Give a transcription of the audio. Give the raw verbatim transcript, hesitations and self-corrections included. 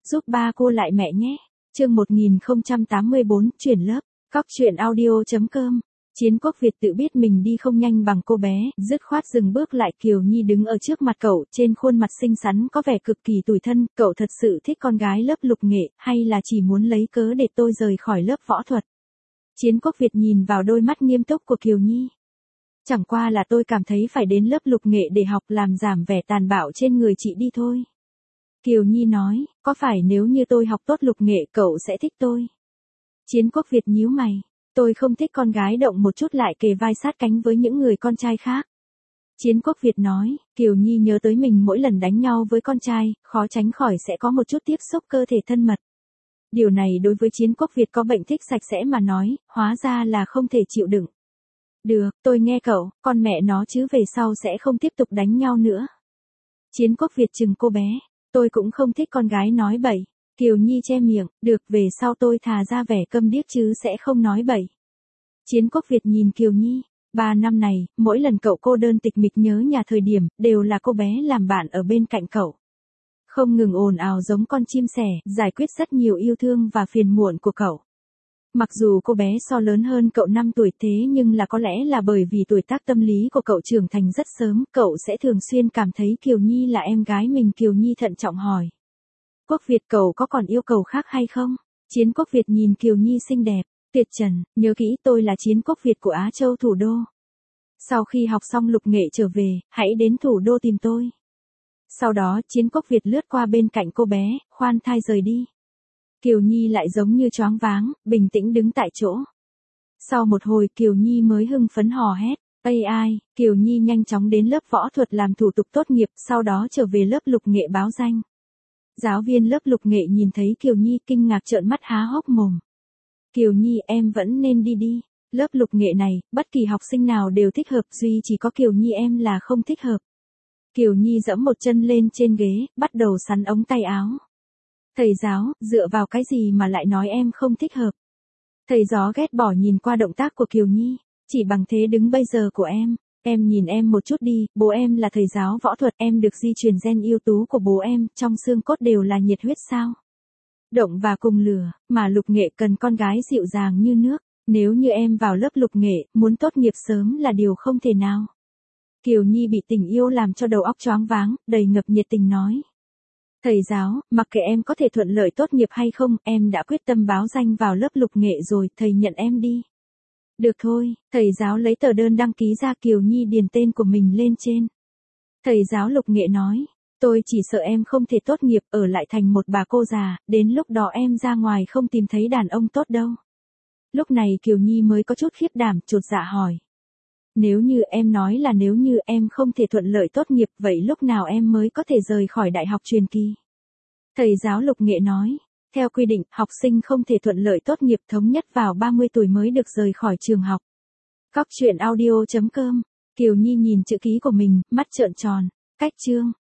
giúp ba cô lại mẹ nhé. Chương một nghìn không trăm tám mươi bốn, chuyển lớp. Cóc truyện audio chấm com. Chiến Quốc Việt tự biết mình đi không nhanh bằng cô bé, dứt khoát dừng bước lại. Kiều Nhi đứng ở trước mặt cậu, trên khuôn mặt xinh xắn có vẻ cực kỳ tủi thân. Cậu thật sự thích con gái lớp lục nghệ, hay là chỉ muốn lấy cớ để tôi rời khỏi lớp võ thuật? Chiến Quốc Việt nhìn vào đôi mắt nghiêm túc của Kiều Nhi. Chẳng qua là tôi cảm thấy phải đến lớp lục nghệ để học làm giảm vẻ tàn bạo trên người chị đi thôi. Kiều Nhi nói, có phải nếu như tôi học tốt lục nghệ cậu sẽ thích tôi? Chiến Quốc Việt nhíu mày, tôi không thích con gái động một chút lại kề vai sát cánh với những người con trai khác. Chiến Quốc Việt nói, Kiều Nhi nhớ tới mình mỗi lần đánh nhau với con trai, khó tránh khỏi sẽ có một chút tiếp xúc cơ thể thân mật. Điều này đối với Chiến Quốc Việt có bệnh thích sạch sẽ mà nói, hóa ra là không thể chịu đựng. Được, tôi nghe cậu, con mẹ nó chứ về sau sẽ không tiếp tục đánh nhau nữa. Chiến Quốc Việt chừng cô bé, tôi cũng không thích con gái nói bậy. Kiều Nhi che miệng, được về sau tôi thà ra vẻ câm điếc chứ sẽ không nói bậy. Chiến Quốc Việt nhìn Kiều Nhi, ba năm này, mỗi lần cậu cô đơn tịch mịch nhớ nhà thời điểm, đều là cô bé làm bạn ở bên cạnh cậu. Không ngừng ồn ào giống con chim sẻ, giải quyết rất nhiều yêu thương và phiền muộn của cậu. Mặc dù cô bé so lớn hơn cậu năm tuổi thế nhưng là có lẽ là bởi vì tuổi tác tâm lý của cậu trưởng thành rất sớm, cậu sẽ thường xuyên cảm thấy Kiều Nhi là em gái mình. Kiều Nhi thận trọng hỏi. Quốc Việt cậu có còn yêu cầu khác hay không? Chiến Quốc Việt nhìn Kiều Nhi xinh đẹp, tuyệt trần, nhớ kỹ tôi là Chiến Quốc Việt của Á Châu thủ đô. Sau khi học xong lục nghệ trở về, hãy đến thủ đô tìm tôi. Sau đó Chiến Quốc Việt lướt qua bên cạnh cô bé, khoan thai rời đi. Kiều Nhi lại giống như choáng váng, bình tĩnh đứng tại chỗ. Sau một hồi Kiều Nhi mới hưng phấn hò hét, ây ai, Kiều Nhi nhanh chóng đến lớp võ thuật làm thủ tục tốt nghiệp, sau đó trở về lớp lục nghệ báo danh. Giáo viên lớp lục nghệ nhìn thấy Kiều Nhi kinh ngạc trợn mắt há hốc mồm. Kiều Nhi em vẫn nên đi đi, lớp lục nghệ này, bất kỳ học sinh nào đều thích hợp, duy chỉ có Kiều Nhi em là không thích hợp. Kiều Nhi giẫm một chân lên trên ghế, bắt đầu sắn ống tay áo. Thầy giáo, dựa vào cái gì mà lại nói em không thích hợp? Thầy giáo ghét bỏ nhìn qua động tác của Kiều Nhi, chỉ bằng thế đứng bây giờ của em, em nhìn em một chút đi, bố em là thầy giáo võ thuật, em được di truyền gen ưu tú của bố em, trong xương cốt đều là nhiệt huyết sao? Động và cùng lửa, mà lục nghệ cần con gái dịu dàng như nước, nếu như em vào lớp lục nghệ, muốn tốt nghiệp sớm là điều không thể nào. Kiều Nhi bị tình yêu làm cho đầu óc choáng váng, đầy ngập nhiệt tình nói. Thầy giáo, mặc kệ em có thể thuận lợi tốt nghiệp hay không, em đã quyết tâm báo danh vào lớp lục nghệ rồi, thầy nhận em đi. Được thôi, thầy giáo lấy tờ đơn đăng ký ra. Kiều Nhi điền tên của mình lên trên. Thầy giáo lục nghệ nói, tôi chỉ sợ em không thể tốt nghiệp, ở lại thành một bà cô già, đến lúc đó em ra ngoài không tìm thấy đàn ông tốt đâu. Lúc này Kiều Nhi mới có chút khiếp đảm, chột dạ hỏi. Nếu như em nói là nếu như em không thể thuận lợi tốt nghiệp, vậy lúc nào em mới có thể rời khỏi đại học truyền kỳ? Thầy giáo lục nghệ nói, theo quy định, học sinh không thể thuận lợi tốt nghiệp thống nhất vào ba mươi tuổi mới được rời khỏi trường học. Cóc truyện audio chấm com. Kiều Nhi nhìn chữ ký của mình, mắt trợn tròn. Cách chương.